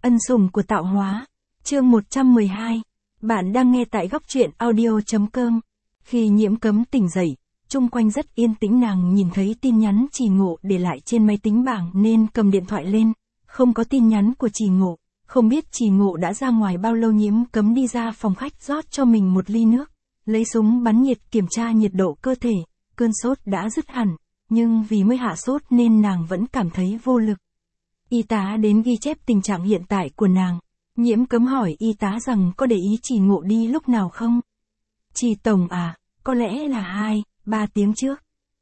Ân sủng của tạo hóa. Chương 112. Bạn đang nghe tại góc truyện audio.com. Khi Nhiễm Cấm tỉnh dậy, chung quanh rất yên tĩnh, nàng nhìn thấy tin nhắn Trì Ngộ để lại trên máy tính bảng nên cầm điện thoại lên, không có tin nhắn của Trì Ngộ, không biết Trì Ngộ đã ra ngoài bao lâu. Nhiễm Cấm đi ra phòng khách rót cho mình một ly nước, lấy súng bắn nhiệt kiểm tra nhiệt độ cơ thể, cơn sốt đã dứt hẳn, nhưng vì mới hạ sốt nên nàng vẫn cảm thấy vô lực. Y tá đến ghi chép tình trạng hiện tại của nàng. Nhiễm Cấm hỏi y tá rằng có để ý Trì Ngộ đi lúc nào không? Trì tổng à, có lẽ là 2-3 tiếng trước.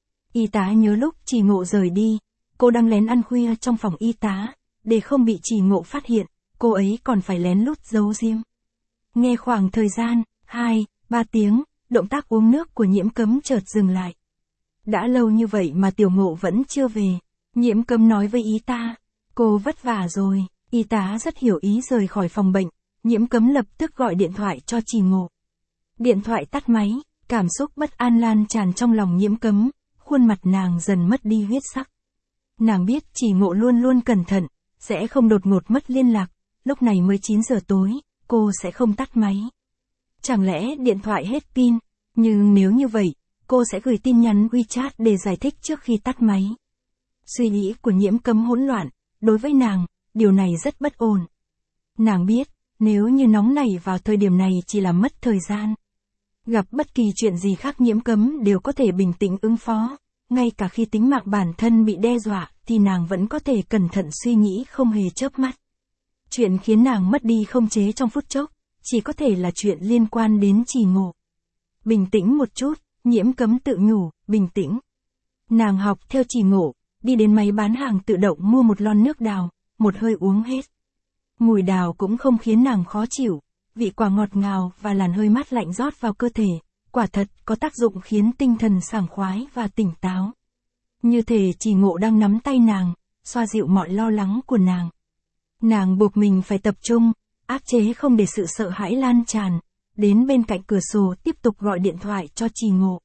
Y tá nhớ lúc Trì Ngộ rời đi, cô đang lén ăn khuya trong phòng y tá, để không bị Trì Ngộ phát hiện, cô ấy còn phải lén lút giấu diêm. Nghe khoảng thời gian 2-3 tiếng, động tác uống nước của Nhiễm Cấm chợt dừng lại. Đã lâu như vậy mà Tiểu Ngộ vẫn chưa về. Nhiễm Cấm nói với y tá, cô vất vả rồi. Y tá rất hiểu ý rời khỏi phòng bệnh. Nhiễm Cấm lập tức gọi điện thoại cho Trì Ngộ. Điện thoại tắt máy, cảm xúc bất an lan tràn trong lòng Nhiễm Cấm, khuôn mặt nàng dần mất đi huyết sắc. Nàng biết Trì Ngộ luôn luôn cẩn thận, sẽ không đột ngột mất liên lạc, lúc này mới 9 giờ tối, cô sẽ không tắt máy. Chẳng lẽ điện thoại hết pin, nhưng nếu như vậy, cô sẽ gửi tin nhắn WeChat để giải thích trước khi tắt máy. Suy nghĩ của Nhiễm Cấm hỗn loạn, đối với nàng, điều này rất bất ổn. Nàng biết, nếu như nóng nảy vào thời điểm này chỉ là mất thời gian. Gặp bất kỳ chuyện gì khác Nhiễm Cấm đều có thể bình tĩnh ứng phó, ngay cả khi tính mạng bản thân bị đe dọa thì nàng vẫn có thể cẩn thận suy nghĩ không hề chớp mắt. Chuyện khiến nàng mất đi khống chế trong phút chốc, chỉ có thể là chuyện liên quan đến Trì Ngộ. Bình tĩnh một chút, Nhiễm Cấm tự nhủ, bình tĩnh. Nàng học theo Trì Ngộ, đi đến máy bán hàng tự động mua một lon nước đào, một hơi uống hết. Mùi đào cũng không khiến nàng khó chịu, vị quả ngọt ngào và làn hơi mát lạnh rót vào cơ thể, quả thật có tác dụng khiến tinh thần sảng khoái và tỉnh táo. Như thể Trì Ngộ đang nắm tay nàng, xoa dịu mọi lo lắng của nàng. Nàng buộc mình phải tập trung, áp chế không để sự sợ hãi lan tràn, đến bên cạnh cửa sổ tiếp tục gọi điện thoại cho Trì Ngộ.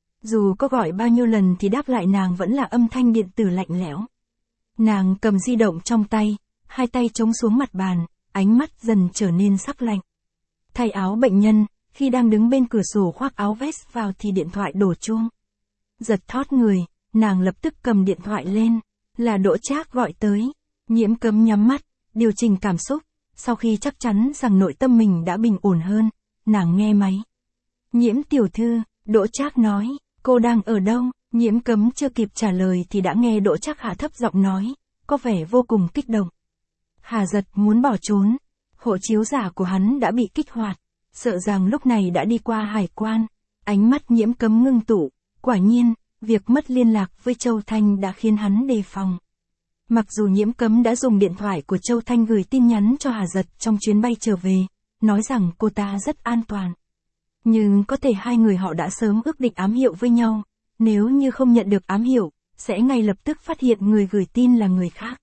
Dù có gọi bao nhiêu lần thì đáp lại nàng vẫn là âm thanh điện tử lạnh lẽo. Nàng cầm di động trong tay, hai tay chống xuống mặt bàn, ánh mắt dần trở nên sắc lạnh. Thay áo bệnh nhân, khi đang đứng bên cửa sổ khoác áo vest vào thì điện thoại đổ chuông. Giật thót người, nàng lập tức cầm điện thoại lên, là Đỗ Trác gọi tới. Nhiễm Cấm nhắm mắt, điều chỉnh cảm xúc, sau khi chắc chắn rằng nội tâm mình đã bình ổn hơn, nàng nghe máy. Nhiễm tiểu thư, Đỗ Trác nói, cô đang ở đâu? Nhiễm Cấm chưa kịp trả lời thì đã nghe Đỗ Trác hạ thấp giọng nói, có vẻ vô cùng kích động. Hà Giật muốn bỏ trốn, hộ chiếu giả của hắn đã bị kích hoạt, sợ rằng lúc này đã đi qua hải quan. Ánh mắt Nhiễm Cấm ngưng tụ, quả nhiên, việc mất liên lạc với Châu Thanh đã khiến hắn đề phòng. Mặc dù Nhiễm Cấm đã dùng điện thoại của Châu Thanh gửi tin nhắn cho Hà Giật trong chuyến bay trở về, nói rằng cô ta rất an toàn. Nhưng có thể hai người họ đã sớm ước định ám hiệu với nhau, nếu như không nhận được ám hiệu, sẽ ngay lập tức phát hiện người gửi tin là người khác.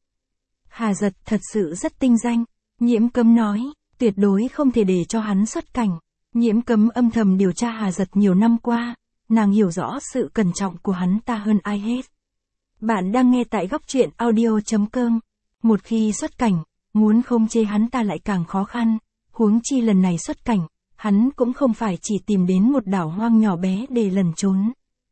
Hà Giật thật sự rất tinh danh, Nhiễm Cấm nói, tuyệt đối không thể để cho hắn xuất cảnh. Nhiễm Cấm âm thầm điều tra Hà Giật nhiều năm qua, nàng hiểu rõ sự cẩn trọng của hắn ta hơn ai hết. Bạn đang nghe tại góc truyện audio.com. Một khi xuất cảnh, muốn khống chế hắn ta lại càng khó khăn, huống chi lần này xuất cảnh, hắn cũng không phải chỉ tìm đến một đảo hoang nhỏ bé để lẩn trốn.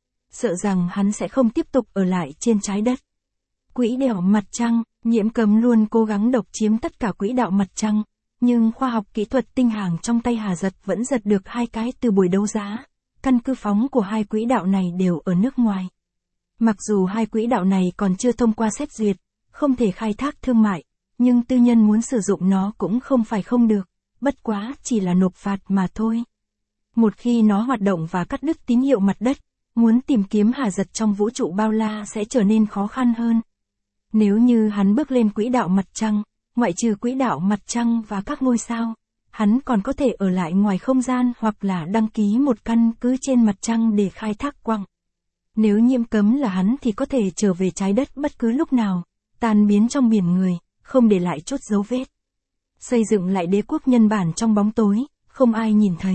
Sợ rằng hắn sẽ không tiếp tục ở lại trên trái đất. Quỹ đạo mặt trăng, Nhiễm Cấm luôn cố gắng độc chiếm tất cả quỹ đạo mặt trăng, nhưng khoa học kỹ thuật tinh hàng trong tay Hà Giật vẫn giật được 2 cái từ buổi đấu giá. Căn cứ phóng của 2 quỹ đạo này đều ở nước ngoài. Mặc dù 2 quỹ đạo này còn chưa thông qua xét duyệt, không thể khai thác thương mại, nhưng tư nhân muốn sử dụng nó cũng không phải không được, bất quá chỉ là nộp phạt mà thôi. Một khi nó hoạt động và cắt đứt tín hiệu mặt đất, muốn tìm kiếm Hà Giật trong vũ trụ bao la sẽ trở nên khó khăn hơn. Nếu như hắn bước lên quỹ đạo mặt trăng, ngoại trừ quỹ đạo mặt trăng và các ngôi sao, hắn còn có thể ở lại ngoài không gian hoặc là đăng ký một căn cứ trên mặt trăng để khai thác quặng. Nếu Nhiễm Cấm là hắn thì có thể trở về trái đất bất cứ lúc nào, tan biến trong biển người, không để lại chút dấu vết. Xây dựng lại đế quốc nhân bản trong bóng tối, không ai nhìn thấy.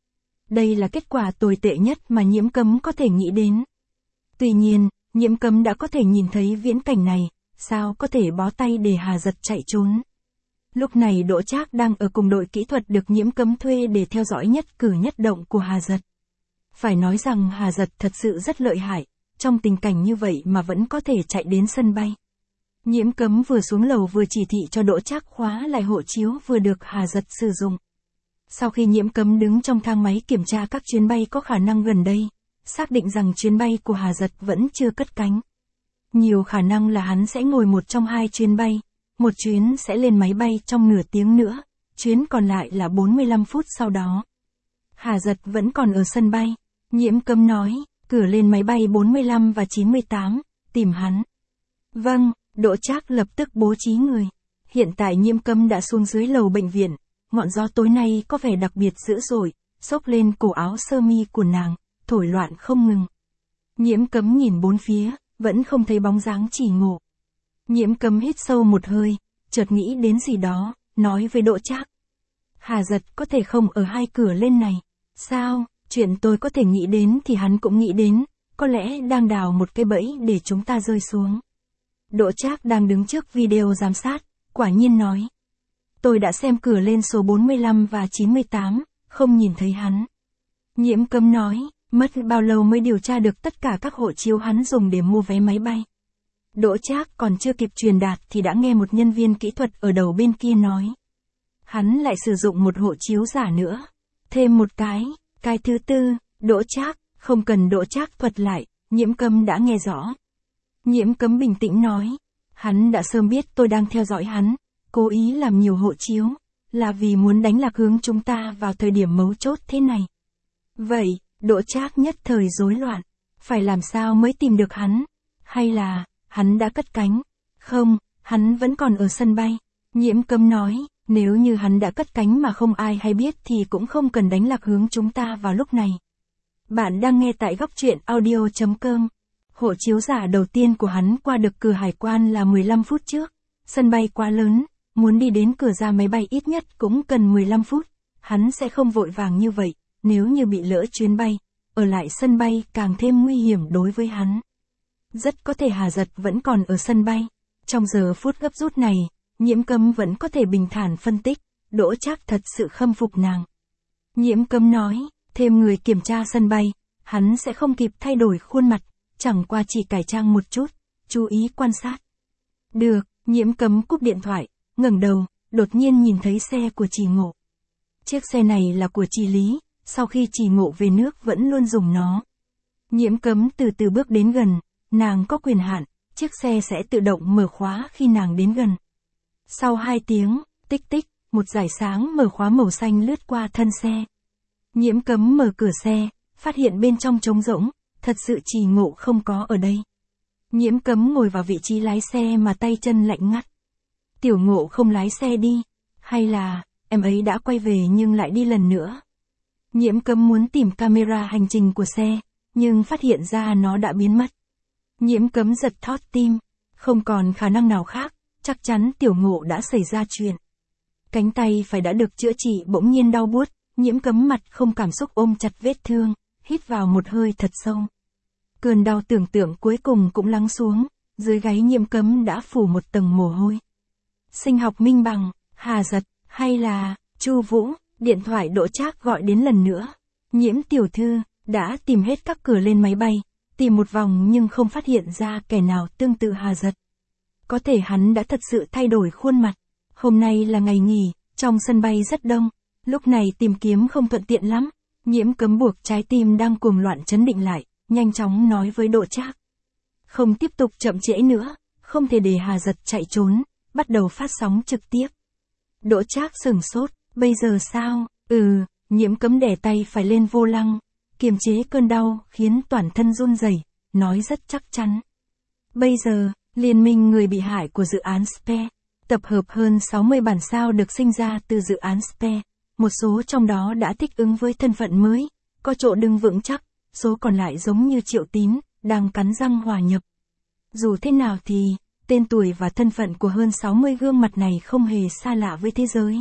Đây là kết quả tồi tệ nhất mà Nhiễm Cấm có thể nghĩ đến. Tuy nhiên, Nhiễm Cấm đã có thể nhìn thấy viễn cảnh này, sao có thể bó tay để Hà Giật chạy trốn. Lúc này Đỗ Trác đang ở cùng đội kỹ thuật được Nhiễm Cấm thuê để theo dõi nhất cử nhất động của Hà Giật. Phải nói rằng Hà Giật thật sự rất lợi hại, trong tình cảnh như vậy mà vẫn có thể chạy đến sân bay. Nhiễm Cấm vừa xuống lầu vừa chỉ thị cho Đỗ Trác khóa lại hộ chiếu vừa được Hà Giật sử dụng. Sau khi Nhiễm Cấm đứng trong thang máy kiểm tra các chuyến bay có khả năng gần đây, xác định rằng chuyến bay của Hà Giật vẫn chưa cất cánh. Nhiều khả năng là hắn sẽ ngồi một trong hai chuyến bay, một chuyến sẽ lên máy bay trong nửa tiếng nữa, chuyến còn lại là 45 phút sau đó. Hà Giật vẫn còn ở sân bay, Nhiễm Cấm nói, cửa lên máy bay 45 và 98, tìm hắn. Vâng, Đỗ Trác lập tức bố trí người. Hiện tại Nhiễm Cấm đã xuống dưới lầu bệnh viện, ngọn gió tối nay có vẻ đặc biệt dữ dội, xốc lên cổ áo sơ mi của nàng, thổi loạn không ngừng. Nhiễm Cấm nhìn bốn phía, vẫn không thấy bóng dáng Chỉ Ngộ. Nhiễm Cấm hít sâu một hơi, chợt nghĩ đến gì đó, nói với Đỗ Trác. Hà Giật có thể không ở hai cửa lên này. Sao, chuyện tôi có thể nghĩ đến thì hắn cũng nghĩ đến, có lẽ đang đào một cái bẫy để chúng ta rơi xuống. Đỗ Trác đang đứng trước video giám sát, quả nhiên nói. Tôi đã xem cửa lên số 45 và 98, không nhìn thấy hắn. Nhiễm Cấm nói, mất bao lâu mới điều tra được tất cả các hộ chiếu hắn dùng để mua vé máy bay. Đỗ Trác còn chưa kịp truyền đạt thì đã nghe một nhân viên kỹ thuật ở đầu bên kia nói. Hắn lại sử dụng một hộ chiếu giả nữa. Thêm một cái thứ tư, Đỗ Trác, không cần Đỗ Trác thuật lại, Nhiễm Cấm đã nghe rõ. Nhiễm Cấm bình tĩnh nói, hắn đã sớm biết tôi đang theo dõi hắn, cố ý làm nhiều hộ chiếu, là vì muốn đánh lạc hướng chúng ta vào thời điểm mấu chốt thế này. Vậy, Đỗ Trác nhất thời rối loạn, phải làm sao mới tìm được hắn? Hay là, hắn đã cất cánh? Không, hắn vẫn còn ở sân bay. Nhiễm Cấm nói, nếu như hắn đã cất cánh mà không ai hay biết thì cũng không cần đánh lạc hướng chúng ta vào lúc này. Bạn đang nghe tại góc truyện audio.com. Hộ chiếu giả đầu tiên của hắn qua được cửa hải quan là 15 phút trước. Sân bay quá lớn, muốn đi đến cửa ra máy bay ít nhất cũng cần 15 phút. Hắn sẽ không vội vàng như vậy, nếu như bị lỡ chuyến bay, ở lại sân bay càng thêm nguy hiểm đối với hắn. Rất có thể Hà Giật vẫn còn ở sân bay. Trong giờ phút gấp rút này, Nhiễm Cấm vẫn có thể bình thản phân tích, Đỗ Trác thật sự khâm phục nàng. Nhiễm Cấm nói, thêm người kiểm tra sân bay, hắn sẽ không kịp thay đổi khuôn mặt, chẳng qua chỉ cải trang một chút, chú ý quan sát. Được, Nhiễm Cấm cúp điện thoại, ngẩng đầu, đột nhiên nhìn thấy xe của Chỉ Ngộ. Chiếc xe này là của Chỉ Lý, sau khi Chỉ Ngộ về nước vẫn luôn dùng nó. Nhiễm Cấm từ từ bước đến gần, nàng có quyền hạn, chiếc xe sẽ tự động mở khóa khi nàng đến gần. Sau 2 tiếng, tích tích, một dải sáng mở khóa màu xanh lướt qua thân xe. Nhiễm Cấm mở cửa xe, phát hiện bên trong trống rỗng, thật sự Chỉ Ngộ không có ở đây. Nhiễm Cấm ngồi vào vị trí lái xe mà tay chân lạnh ngắt. Tiểu Ngộ không lái xe đi, hay là, em ấy đã quay về nhưng lại đi lần nữa. Nhiễm Cấm muốn tìm camera hành trình của xe, nhưng phát hiện ra nó đã biến mất. Nhiễm Cấm giật thót tim, không còn khả năng nào khác, chắc chắn Tiểu Ngộ đã xảy ra chuyện. Cánh tay phải đã được chữa trị bỗng nhiên đau buốt, Nhiễm Cấm mặt không cảm xúc ôm chặt vết thương, hít vào một hơi thật sâu. Cơn đau tưởng tượng cuối cùng cũng lắng xuống, dưới gáy Nhiễm Cấm đã phủ một tầng mồ hôi. Sinh học minh bằng, Hà Giật, hay là, Chu Vũ, điện thoại Đỗ Trác gọi đến lần nữa. Nhiễm tiểu thư, đã tìm hết các cửa lên máy bay, tìm một vòng nhưng không phát hiện ra kẻ nào tương tự Hà Giật. Có thể hắn đã thật sự thay đổi khuôn mặt. Hôm nay là ngày nghỉ, trong sân bay rất đông, lúc này tìm kiếm không thuận tiện lắm. Nhiễm Cấm buộc trái tim đang cuồng loạn trấn định lại, nhanh chóng nói với Đỗ Trác. Không tiếp tục chậm trễ nữa, không thể để Hà Giật chạy trốn, bắt đầu phát sóng trực tiếp. Đỗ Trác sửng sốt, bây giờ sao? Nhiễm Cấm đè tay phải lên vô lăng, kiềm chế cơn đau khiến toàn thân run rẩy, nói rất chắc chắn. Bây giờ, Liên minh người bị hại của dự án SPE, tập hợp hơn 60 bản sao được sinh ra từ dự án SPE, một số trong đó đã thích ứng với thân phận mới, có chỗ đứng vững chắc, số còn lại giống như Triệu Tín, đang cắn răng hòa nhập. Dù thế nào thì, tên tuổi và thân phận của hơn 60 gương mặt này không hề xa lạ với thế giới.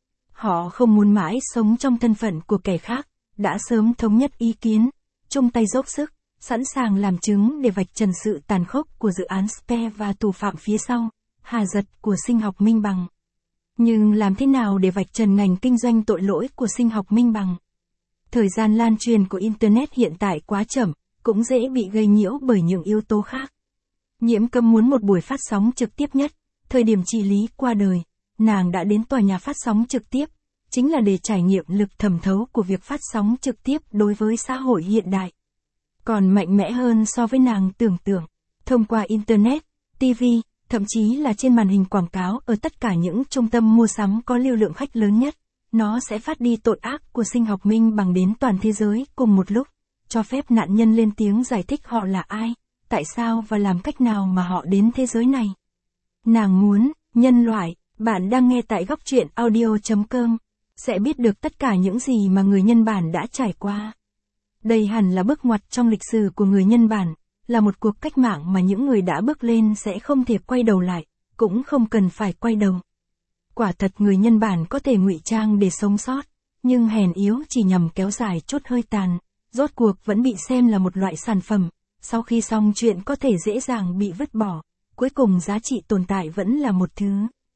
Họ không muốn mãi sống trong thân phận của kẻ khác, đã sớm thống nhất ý kiến, chung tay dốc sức, sẵn sàng làm chứng để vạch trần sự tàn khốc của dự án SPE và thủ phạm phía sau, Hà Giật của sinh học minh bằng. Nhưng làm thế nào để vạch trần ngành kinh doanh tội lỗi của sinh học minh bằng? Thời gian lan truyền của Internet hiện tại quá chậm, cũng dễ bị gây nhiễu bởi những yếu tố khác. Nhiễm Cấm muốn một buổi phát sóng trực tiếp nhất, thời điểm chị Lý qua đời, nàng đã đến tòa nhà phát sóng trực tiếp, chính là để trải nghiệm lực thẩm thấu của việc phát sóng trực tiếp đối với xã hội hiện đại. Còn mạnh mẽ hơn so với nàng tưởng tượng, thông qua Internet, TV, thậm chí là trên màn hình quảng cáo ở tất cả những trung tâm mua sắm có lưu lượng khách lớn nhất, nó sẽ phát đi tội ác của sinh học minh bằng đến toàn thế giới cùng một lúc, cho phép nạn nhân lên tiếng giải thích họ là ai, tại sao và làm cách nào mà họ đến thế giới này. Nàng muốn, nhân loại, bạn đang nghe tại góc truyện audio.com, sẽ biết được tất cả những gì mà người nhân bản đã trải qua. Đây hẳn là bước ngoặt trong lịch sử của người nhân bản, là một cuộc cách mạng mà những người đã bước lên sẽ không thể quay đầu lại, cũng không cần phải quay đầu. Quả thật người nhân bản có thể ngụy trang để sống sót, nhưng hèn yếu chỉ nhằm kéo dài chút hơi tàn, rốt cuộc vẫn bị xem là một loại sản phẩm, sau khi xong chuyện có thể dễ dàng bị vứt bỏ, cuối cùng giá trị tồn tại vẫn là một thứ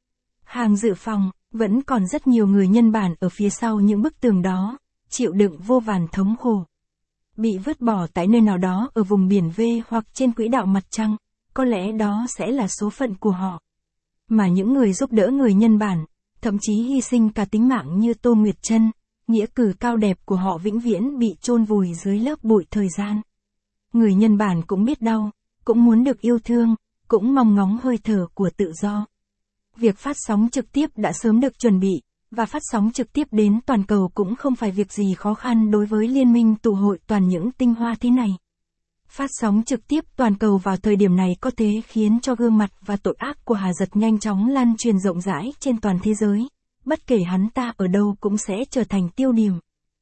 hàng dự phòng, vẫn còn rất nhiều người nhân bản ở phía sau những bức tường đó, chịu đựng vô vàn thống khổ. Bị vứt bỏ tại nơi nào đó ở vùng biển V hoặc trên quỹ đạo mặt trăng, có lẽ đó sẽ là số phận của họ. Mà những người giúp đỡ người nhân bản, thậm chí hy sinh cả tính mạng như Tô Nguyệt Trân, nghĩa cử cao đẹp của họ vĩnh viễn bị chôn vùi dưới lớp bụi thời gian. Người nhân bản cũng biết đau, cũng muốn được yêu thương, cũng mong ngóng hơi thở của tự do. Việc phát sóng trực tiếp đã sớm được chuẩn bị, và phát sóng trực tiếp đến toàn cầu cũng không phải việc gì khó khăn đối với liên minh tụ hội toàn những tinh hoa thế này. Phát sóng trực tiếp toàn cầu vào thời điểm này có thể khiến cho gương mặt và tội ác của Hà Giật nhanh chóng lan truyền rộng rãi trên toàn thế giới, bất kể hắn ta ở đâu cũng sẽ trở thành tiêu điểm.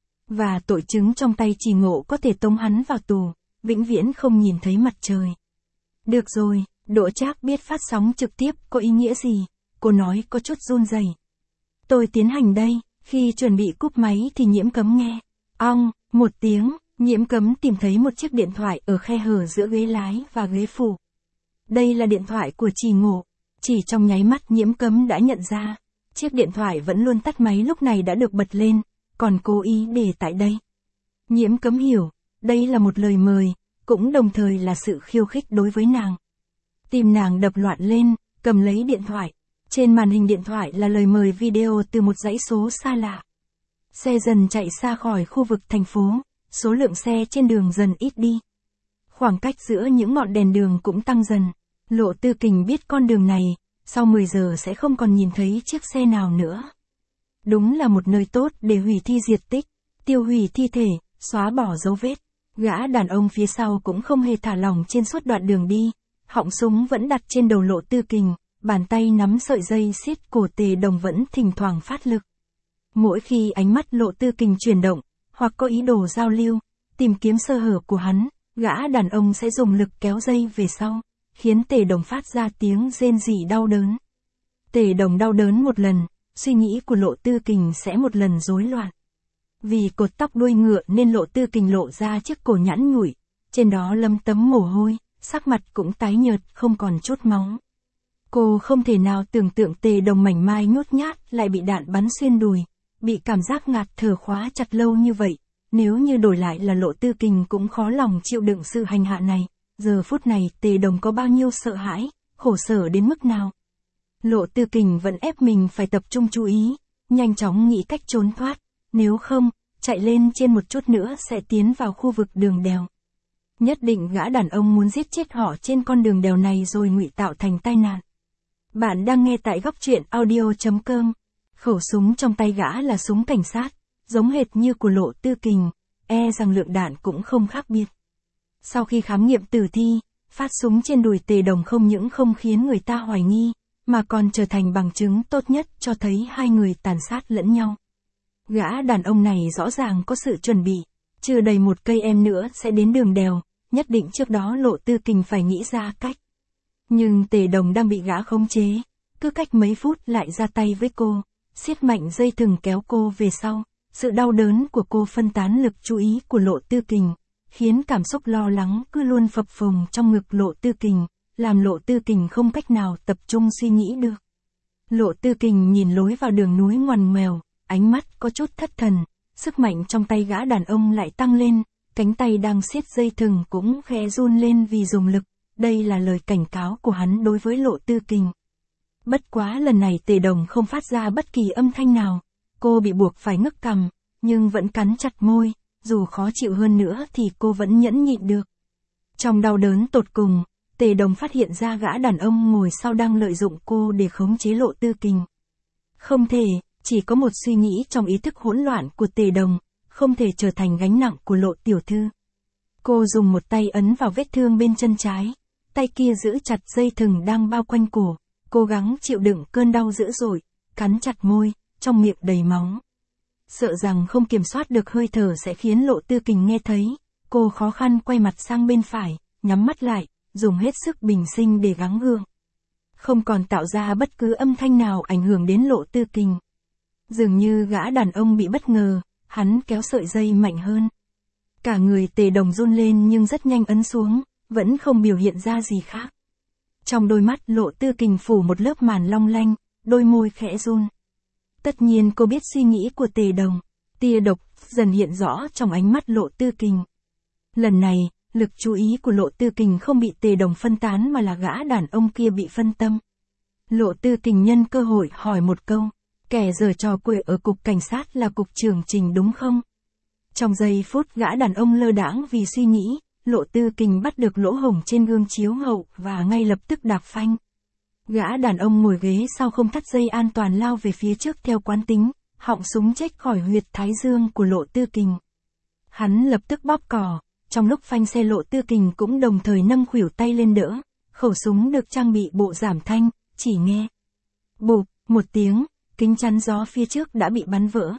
Và tội chứng trong tay Trì Ngộ có thể tống hắn vào tù, vĩnh viễn không nhìn thấy mặt trời. Được rồi, Đỗ Trác biết phát sóng trực tiếp có ý nghĩa gì, cô nói có chút run rẩy. Tôi tiến hành đây, khi chuẩn bị cúp máy thì Nhiễm Cấm nghe. Ong, một tiếng, Nhiễm Cấm tìm thấy một chiếc điện thoại ở khe hở giữa ghế lái và ghế phụ. Đây là điện thoại của Trì Ngộ. Chỉ trong nháy mắt Nhiễm Cấm đã nhận ra, chiếc điện thoại vẫn luôn tắt máy lúc này đã được bật lên, còn cố ý để tại đây. Nhiễm Cấm hiểu, đây là một lời mời, cũng đồng thời là sự khiêu khích đối với nàng. Tim nàng đập loạn lên, cầm lấy điện thoại. Trên màn hình điện thoại là lời mời video từ một dãy số xa lạ. Xe dần chạy xa khỏi khu vực thành phố, số lượng xe trên đường dần ít đi. Khoảng cách giữa những ngọn đèn đường cũng tăng dần. Lộ Tư Kình biết con đường này, sau 10 giờ sẽ không còn nhìn thấy chiếc xe nào nữa. Đúng là một nơi tốt để hủy thi diệt tích, tiêu hủy thi thể, xóa bỏ dấu vết. Gã đàn ông phía sau cũng không hề thả lỏng trên suốt đoạn đường đi, họng súng vẫn đặt trên đầu Lộ Tư Kình. Bàn tay nắm sợi dây siết cổ Tề Đồng vẫn thỉnh thoảng phát lực. Mỗi khi ánh mắt Lộ Tư Kình chuyển động, hoặc có ý đồ giao lưu, tìm kiếm sơ hở của hắn, gã đàn ông sẽ dùng lực kéo dây về sau, khiến Tề Đồng phát ra tiếng rên rỉ đau đớn. Tề Đồng đau đớn một lần, suy nghĩ của Lộ Tư Kình sẽ một lần rối loạn. Vì cột tóc đuôi ngựa nên Lộ Tư Kình lộ ra chiếc cổ nhẵn nhủi, trên đó lấm tấm mồ hôi, sắc mặt cũng tái nhợt không còn chút máu. Cô không thể nào tưởng tượng Tề Đồng mảnh mai nhút nhát lại bị đạn bắn xuyên đùi, bị cảm giác ngạt thở khóa chặt lâu như vậy, nếu như đổi lại là Lộ Tư Kình cũng khó lòng chịu đựng sự hành hạ này, giờ phút này Tề Đồng có bao nhiêu sợ hãi, khổ sở đến mức nào. Lộ Tư Kình vẫn ép mình phải tập trung chú ý, nhanh chóng nghĩ cách trốn thoát, nếu không, chạy lên trên một chút nữa sẽ tiến vào khu vực đường đèo. Nhất định gã đàn ông muốn giết chết họ trên con đường đèo này rồi ngụy tạo thành tai nạn. Bạn đang nghe tại góc truyện audio.com. Khẩu súng trong tay gã là súng cảnh sát, giống hệt như của Lộ Tư Kình, rằng lượng đạn cũng không khác biệt. Sau khi khám nghiệm tử thi, phát súng trên đùi Tề Đồng không những không khiến người ta hoài nghi, mà còn trở thành bằng chứng tốt nhất cho thấy hai người tàn sát lẫn nhau. Gã đàn ông này rõ ràng có sự chuẩn bị, chưa đầy một cây em nữa sẽ đến đường đèo, nhất định trước đó Lộ Tư Kình phải nghĩ ra cách. Nhưng Tề Đồng đang bị gã khống chế, cứ cách mấy phút lại ra tay với cô, siết mạnh dây thừng kéo cô về sau. Sự đau đớn của cô phân tán lực chú ý của Lộ Tư Kình, khiến cảm xúc lo lắng cứ luôn phập phồng trong ngực Lộ Tư Kình, làm Lộ Tư Kình không cách nào tập trung suy nghĩ được. Lộ Tư Kình nhìn lối vào đường núi ngoằn ngoèo, ánh mắt có chút thất thần, sức mạnh trong tay gã đàn ông lại tăng lên, cánh tay đang siết dây thừng cũng khẽ run lên vì dùng lực, đây là lời cảnh cáo của hắn đối với Lộ Tư Kình. Bất quá lần này Tề Đồng không phát ra bất kỳ âm thanh nào, cô bị buộc phải ngước cằm, nhưng vẫn cắn chặt môi, dù khó chịu hơn nữa thì cô vẫn nhẫn nhịn được. Trong đau đớn tột cùng, Tề Đồng phát hiện ra gã đàn ông ngồi sau đang lợi dụng cô để khống chế Lộ Tư Kình. Không thể, chỉ có một suy nghĩ trong ý thức hỗn loạn của Tề Đồng, không thể trở thành gánh nặng của Lộ tiểu thư. Cô dùng một tay ấn vào vết thương bên chân trái, tay kia giữ chặt dây thừng đang bao quanh cổ, cố gắng chịu đựng cơn đau dữ dội, cắn chặt môi, trong miệng đầy máu. Sợ rằng không kiểm soát được hơi thở sẽ khiến Lộ Tư Kình nghe thấy, cô khó khăn quay mặt sang bên phải, nhắm mắt lại, dùng hết sức bình sinh để gắng gượng. Không còn tạo ra bất cứ âm thanh nào ảnh hưởng đến Lộ Tư Kình. Dường như gã đàn ông bị bất ngờ, hắn kéo sợi dây mạnh hơn. Cả người Tề Đồng run lên nhưng rất nhanh ấn xuống, vẫn không biểu hiện ra gì khác. Trong đôi mắt Lộ Tư Kình phủ một lớp màn long lanh, đôi môi khẽ run. Tất nhiên cô biết suy nghĩ của Tề Đồng, tia độc dần hiện rõ trong ánh mắt Lộ Tư Kình. Lần này, lực chú ý của Lộ Tư Kình không bị Tề Đồng phân tán mà là gã đàn ông kia bị phân tâm. Lộ Tư Kình nhân cơ hội hỏi một câu, kẻ giở trò quỷ ở cục cảnh sát là cục trưởng Trình đúng không? Trong giây phút gã đàn ông lơ đãng vì suy nghĩ, Lộ Tư Kình bắt được lỗ hổng trên gương chiếu hậu và ngay lập tức đạp phanh. Gã đàn ông ngồi ghế sau không thắt dây an toàn lao về phía trước theo quán tính, họng súng chếch khỏi huyệt thái dương của Lộ Tư Kình. Hắn lập tức bóp cò, trong lúc phanh xe Lộ Tư Kình cũng đồng thời nâng khuỷu tay lên đỡ, khẩu súng được trang bị bộ giảm thanh, chỉ nghe bụp, một tiếng, kính chắn gió phía trước đã bị bắn vỡ.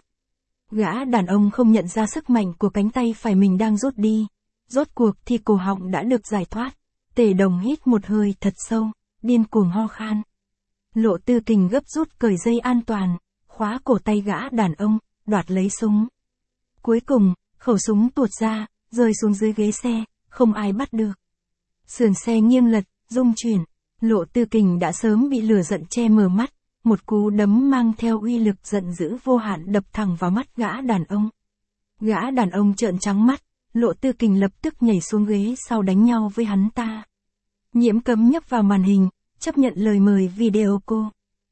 Gã đàn ông không nhận ra sức mạnh của cánh tay phải mình đang rút đi. Rốt cuộc thì cổ họng đã được giải thoát. Tề Đồng hít một hơi thật sâu, điên cuồng ho khan. Lộ Tư Kình gấp rút cởi dây an toàn, khóa cổ tay gã đàn ông, đoạt lấy súng. Cuối cùng, khẩu súng tuột ra, rơi xuống dưới ghế xe, không ai bắt được. Sườn xe nghiêng lật, rung chuyển. Lộ Tư Kình đã sớm bị lửa giận che mờ mắt. Một cú đấm mang theo uy lực giận dữ vô hạn đập thẳng vào mắt gã đàn ông. Gã đàn ông trợn trắng mắt, Lộ Tư Kình lập tức nhảy xuống ghế sau đánh nhau với hắn ta. Nhiễm Cấm nhấp vào màn hình, chấp nhận lời mời video cô.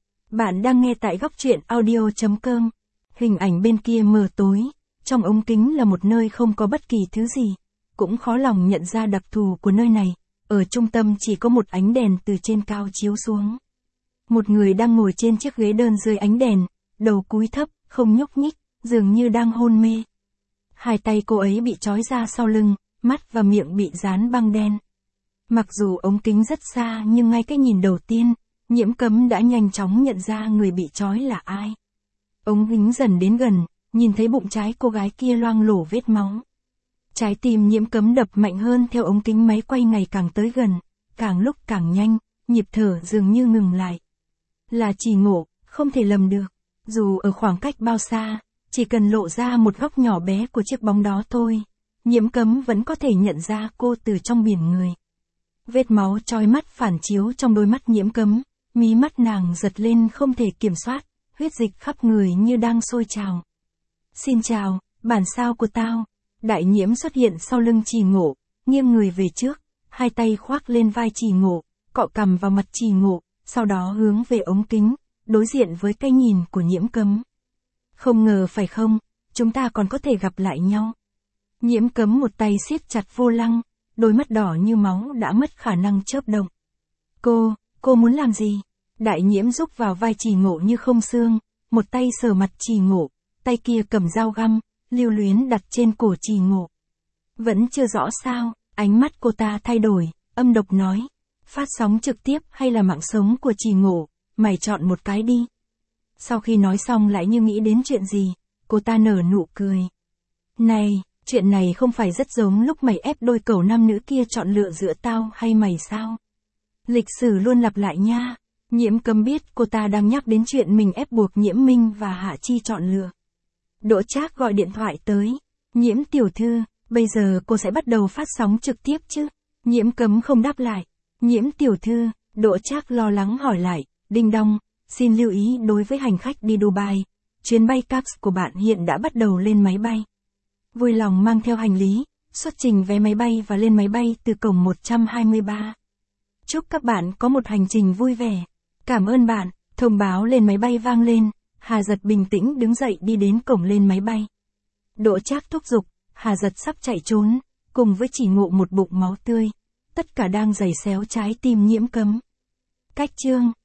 Bạn đang nghe tại góc truyện audio.com. Hình ảnh bên kia mờ tối, trong ống kính là một nơi không có bất kỳ thứ gì. Cũng khó lòng nhận ra đặc thù của nơi này, ở trung tâm chỉ có một ánh đèn từ trên cao chiếu xuống. Một người đang ngồi trên chiếc ghế đơn dưới ánh đèn, đầu cúi thấp, không nhúc nhích, dường như đang hôn mê. Hai tay cô ấy bị trói ra sau lưng, mắt và miệng bị dán băng đen. Mặc dù ống kính rất xa nhưng ngay cái nhìn đầu tiên, Nhiễm Cấm đã nhanh chóng nhận ra người bị trói là ai. Ống kính dần đến gần, nhìn thấy bụng trái cô gái kia loang lổ vết máu. Trái tim Nhiễm Cấm đập mạnh hơn theo ống kính máy quay ngày càng tới gần, càng lúc càng nhanh, nhịp thở dường như ngừng lại. Là Trì Ngộ, không thể lầm được. Dù ở khoảng cách bao xa, chỉ cần lộ ra một góc nhỏ bé của chiếc bóng đó thôi, Nhiễm Cấm vẫn có thể nhận ra cô từ trong biển người. Vết máu chói mắt phản chiếu trong đôi mắt Nhiễm Cấm, mí mắt nàng giật lên không thể kiểm soát, huyết dịch khắp người như đang sôi trào. Xin chào, bản sao của tao. Đại Nhiễm xuất hiện sau lưng Trì Ngộ, nghiêng người về trước, hai tay khoác lên vai Trì Ngộ, cọ cằm vào mặt Trì Ngộ, sau đó hướng về ống kính, đối diện với cái nhìn của Nhiễm Cấm. Không ngờ phải không, chúng ta còn có thể gặp lại nhau. Nhiễm Cấm một tay siết chặt vô lăng, đôi mắt đỏ như máu đã mất khả năng chớp động. Cô muốn làm gì? Đại Nhiễm rúc vào vai Trì Ngộ như không xương, một tay sờ mặt Trì Ngộ, tay kia cầm dao găm, lưu luyến đặt trên cổ Trì Ngộ. Vẫn chưa rõ sao, ánh mắt cô ta thay đổi, âm độc nói. Phát sóng trực tiếp hay là mạng sống của Trì Ngộ, mày chọn một cái đi. Sau khi nói xong lại như nghĩ đến chuyện gì, cô ta nở nụ cười. Này, chuyện này không phải rất giống lúc mày ép đôi cẩu nam nữ kia chọn lựa giữa tao hay mày sao? Lịch sử luôn lặp lại nha. Nhiễm Cấm biết cô ta đang nhắc đến chuyện mình ép buộc Nhiễm Minh và Hạ Chi chọn lựa. Đỗ Trác gọi điện thoại tới. Nhiễm tiểu thư, bây giờ cô sẽ bắt đầu phát sóng trực tiếp chứ? Nhiễm Cấm không đáp lại. Nhiễm tiểu thư, Đỗ Trác lo lắng hỏi lại, đinh đong, Xin lưu ý đối với hành khách đi Dubai, chuyến bay CAPS của bạn hiện đã bắt đầu lên máy bay. Vui lòng mang theo hành lý, xuất trình vé máy bay và lên máy bay từ cổng 123. Chúc các bạn có một hành trình vui vẻ. Cảm ơn bạn. Thông báo lên máy bay vang lên, Hà Giật bình tĩnh đứng dậy đi đến cổng lên máy bay. Đỗ Trác thúc giục, Hà Giật sắp chạy trốn, cùng với Chỉ Ngộ một bụng máu tươi. Tất cả đang giày xéo trái tim Nhiễm Cấm. Cách chương